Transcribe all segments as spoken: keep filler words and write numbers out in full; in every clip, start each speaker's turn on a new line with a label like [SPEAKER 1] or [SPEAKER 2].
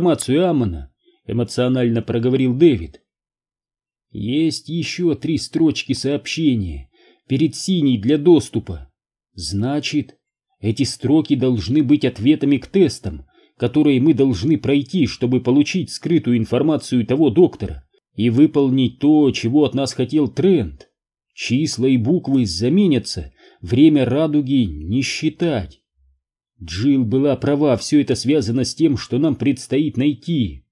[SPEAKER 1] информацию Аммона, эмоционально проговорил Дэвид. Есть еще три строчки сообщения перед синей для доступа. Значит, эти строки должны быть ответами к тестам, которые мы должны пройти, чтобы получить скрытую информацию того доктора и выполнить то, чего от нас хотел Трент. Числа и буквы заменятся, время радуги не считать. Джилл была права, все это связано с тем, что нам предстоит найти.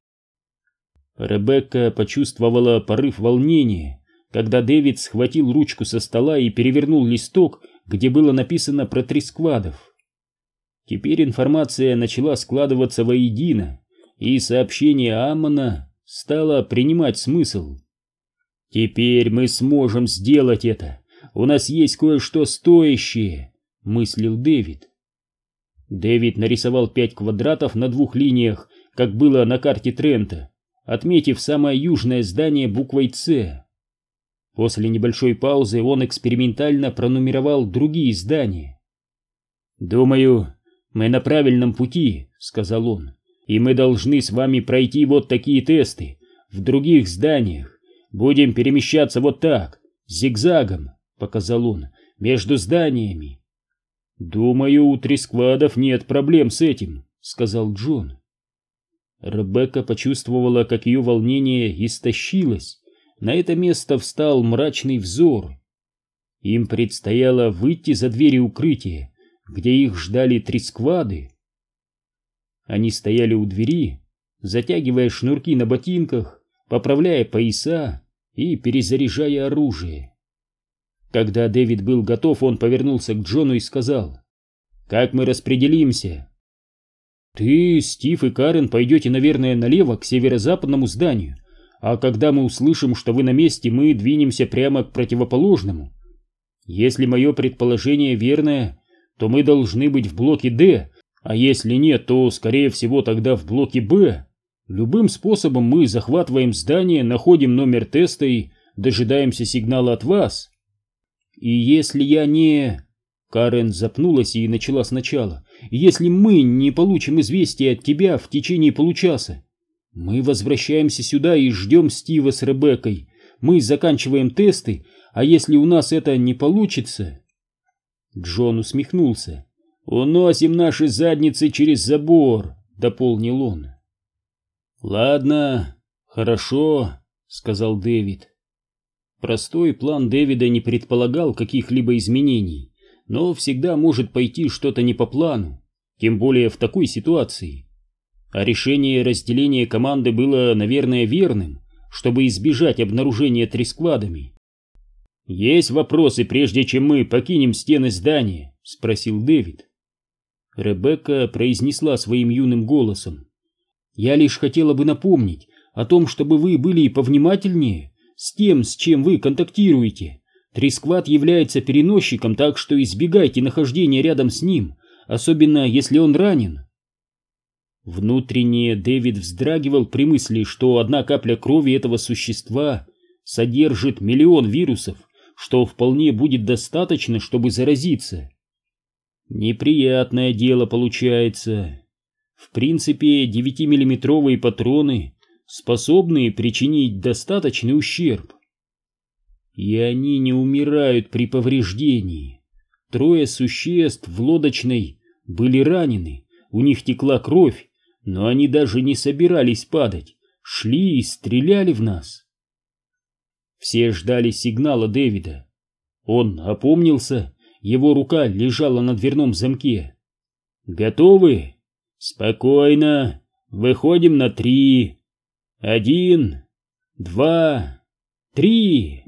[SPEAKER 1] Ребекка почувствовала порыв волнения, когда Дэвид схватил ручку со стола и перевернул листок, где было написано про трисквадов. Теперь информация начала складываться воедино, и сообщение Аммона стало принимать смысл. «Теперь мы сможем сделать это. У нас есть кое-что стоящее», — мыслил Дэвид. Дэвид нарисовал пять квадратов на двух линиях, как было на карте Трента, отметив самое южное здание буквой «С». После небольшой паузы он экспериментально пронумеровал другие здания. «Думаю, мы на правильном пути», — сказал он, — «и мы должны с вами пройти вот такие тесты в других зданиях. Будем перемещаться вот так, зигзагом», — показал он, — «между зданиями». «Думаю, у трисквадов нет проблем с этим», — сказал Джон. Ребекка почувствовала, как ее волнение истощилось. На это место встал мрачный взор. Им предстояло выйти за двери укрытия, где их ждали трисквады. Они стояли у двери, затягивая шнурки на ботинках, поправляя пояса и перезаряжая оружие. Когда Дэвид был готов, он повернулся к Джону и сказал: «Как мы распределимся?» «Ты, Стив и Карен пойдете, наверное, налево, к северо-западному зданию, а когда мы услышим, что вы на месте, мы двинемся прямо к противоположному. Если мое предположение верное, то мы должны быть в блоке «Д», а если нет, то, скорее всего, тогда в блоке «Б». Любым способом мы захватываем здание, находим номер теста и дожидаемся сигнала от вас. И если я не...» Карен запнулась и начала сначала. «Если мы не получим известия от тебя в течение получаса, мы возвращаемся сюда и ждем Стива с Ребеккой. Мы заканчиваем тесты, а если у нас это не получится...» Джон усмехнулся. «Уносим наши задницы через забор», — дополнил он. «Ладно, хорошо», — сказал Дэвид. Простой план Дэвида не предполагал каких-либо изменений, но всегда может пойти что-то не по плану, тем более в такой ситуации. А решение разделения команды было, наверное, верным, чтобы избежать обнаружения трисквадами. «Есть вопросы, прежде чем мы покинем стены здания?» — спросил Дэвид. Ребекка произнесла своим юным голосом: «Я лишь хотела бы напомнить о том, чтобы вы были повнимательнее с тем, с чем вы контактируете. Трисквад является переносчиком, так что избегайте нахождения рядом с ним, особенно если он ранен». Внутренне Дэвид вздрагивал при мысли, что одна капля крови этого существа содержит миллион вирусов, что вполне будет достаточно, чтобы заразиться. Неприятное дело получается. В принципе, девятимиллиметровые патроны способны причинить достаточный ущерб. И они не умирают при повреждении. Трое существ в лодочной были ранены, у них текла кровь, но они даже не собирались падать, шли и стреляли в нас. Все ждали сигнала Дэвида. Он опомнился, его рука лежала на дверном замке. «Готовы? Спокойно, выходим на три. Один, два, три!»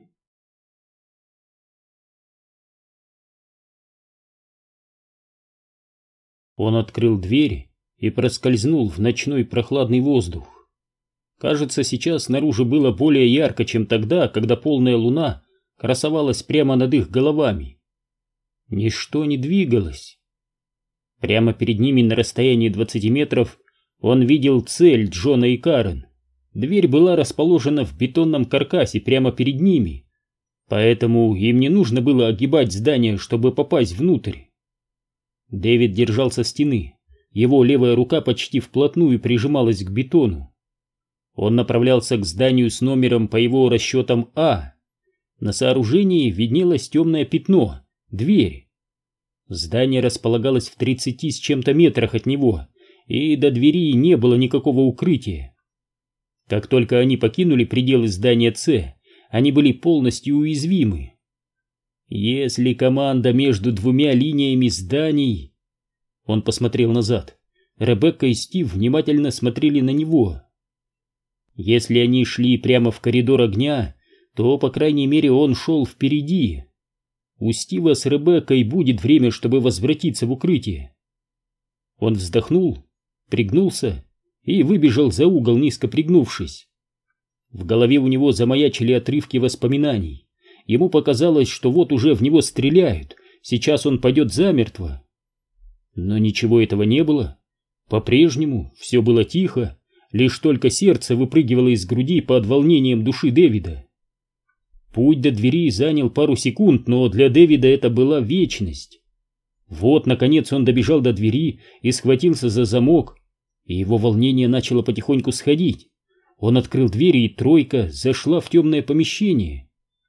[SPEAKER 1] Он открыл дверь и проскользнул в ночной прохладный воздух. Кажется, сейчас снаружи было более ярко, чем тогда, когда полная луна красовалась прямо над их головами. Ничто не двигалось. Прямо перед ними на расстоянии двадцати метров он видел цель Джона и Карен. Дверь была расположена в бетонном каркасе прямо перед ними, поэтому им не нужно было огибать здание, чтобы попасть внутрь. Дэвид держался стены, Его левая рука почти вплотную прижималась к бетону. Он направлялся к зданию с номером по его расчетам А. На сооружении виднелось темное пятно — дверь. Здание располагалось в тридцати с чем-то метрах от него, и до двери не было никакого укрытия. Как только они покинули пределы здания С, они были полностью уязвимы. Если команда между двумя линиями зданий... Он посмотрел назад. Ребекка и Стив внимательно смотрели на него. Если они шли прямо в коридор огня, то, по крайней мере, он шел впереди. У Стива с Ребеккой будет время, чтобы возвратиться в укрытие. Он вздохнул, пригнулся и выбежал за угол, низко пригнувшись. В голове у него замаячили отрывки воспоминаний. Ему показалось, что вот уже в него стреляют, сейчас он пойдет замертво. Но ничего этого не было. По-прежнему все было тихо, лишь только сердце выпрыгивало из груди под волнением души Дэвида. Путь до двери занял пару секунд, но для Дэвида это была вечность. Вот, наконец, он добежал до двери и схватился за замок, и его волнение начало потихоньку сходить. Он открыл дверь, и тройка зашла в темное помещение.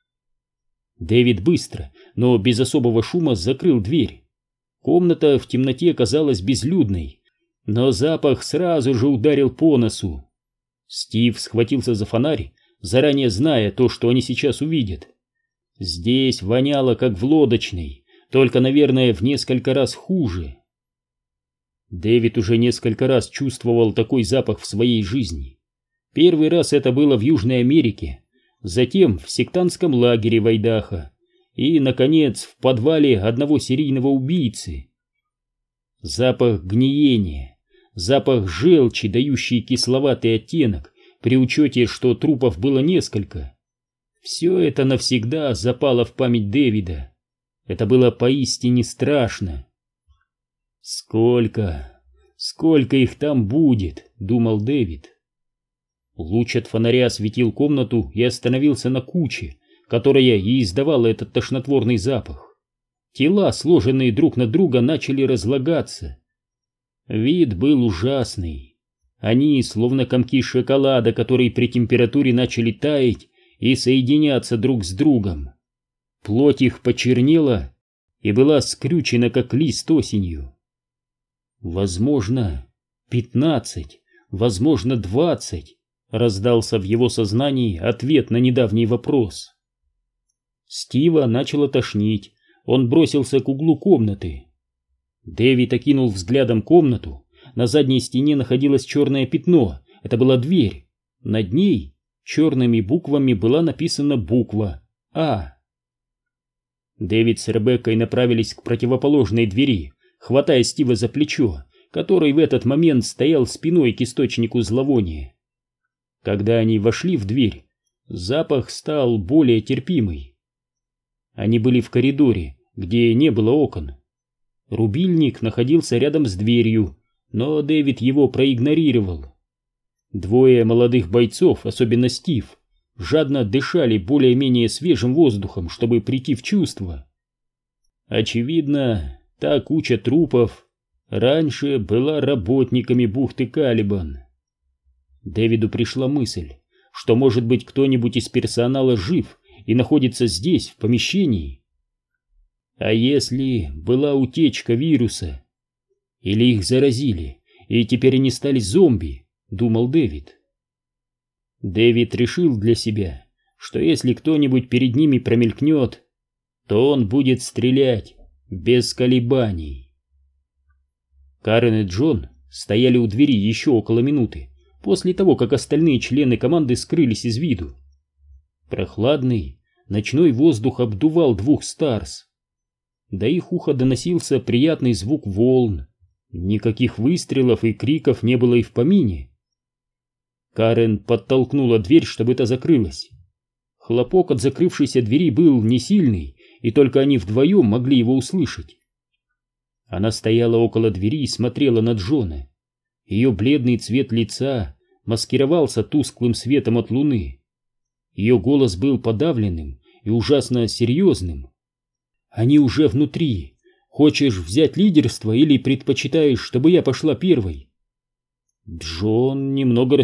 [SPEAKER 1] Дэвид быстро, но без особого шума закрыл дверь. Комната в темноте казалась безлюдной, но запах сразу же ударил по носу. Стив схватился за фонарь, заранее зная то, что они сейчас увидят. Здесь воняло, как в лодочной, только, наверное, в несколько раз хуже. Дэвид уже несколько раз чувствовал такой запах в своей жизни. Первый раз это было в Южной Америке, затем в сектантском лагере в Айдахо и, наконец, в подвале одного серийного убийцы. Запах гниения, запах желчи, дающий кисловатый оттенок, при учете, что трупов было несколько. Все это навсегда запало в память Дэвида. Это было поистине страшно. «Сколько, сколько их там будет?» — думал Дэвид. Луч от фонаря осветил комнату и остановился на куче, которая и издавала этот тошнотворный запах. Тела, сложенные друг на друга, начали разлагаться. Вид был ужасный. Они, словно комки шоколада, которые при температуре начали таять и соединяться друг с другом. Плоть их почернела и была скрючена, как лист осенью. Возможно, пятнадцать, возможно, двадцать. Раздался в его сознании ответ на недавний вопрос. Стива начало тошнить, он бросился к углу комнаты. Дэвид окинул взглядом комнату, на задней стене находилось черное пятно, это была дверь, над ней черными буквами была написана буква «А». Дэвид с Ребеккой направились к противоположной двери, хватая Стива за плечо, который в этот момент стоял спиной к источнику зловония. Когда они вошли в дверь, запах стал более терпимый. Они были в коридоре, где не было окон. Рубильник находился рядом с дверью, но Дэвид его проигнорировал. Двое молодых бойцов, особенно Стив, жадно дышали более-менее свежим воздухом, чтобы прийти в чувство. Очевидно, та куча трупов раньше была работниками бухты Калибан. Дэвиду пришла мысль, что, может быть, кто-нибудь из персонала жив и находится здесь, в помещении. А если была утечка вируса? Или их заразили, и теперь они стали зомби, думал Дэвид. Дэвид решил для себя, что если кто-нибудь перед ними промелькнет, то он будет стрелять без колебаний. Карен и Джон стояли у двери еще около минуты, после того, как остальные члены команды скрылись из виду. Прохладный ночной воздух обдувал двух старс. До их уха доносился приятный звук волн. Никаких выстрелов и криков не было и в помине. Карен подтолкнула дверь, чтобы та закрылась. Хлопок от закрывшейся двери был не сильный, и только они вдвоем могли его услышать. Она стояла около двери и смотрела на Джона. Ее бледный цвет лица маскировался тусклым светом от луны. Ее голос был подавленным и ужасно серьезным. Они уже внутри. Хочешь взять лидерство или предпочитаешь, чтобы я пошла первой?» Джон немного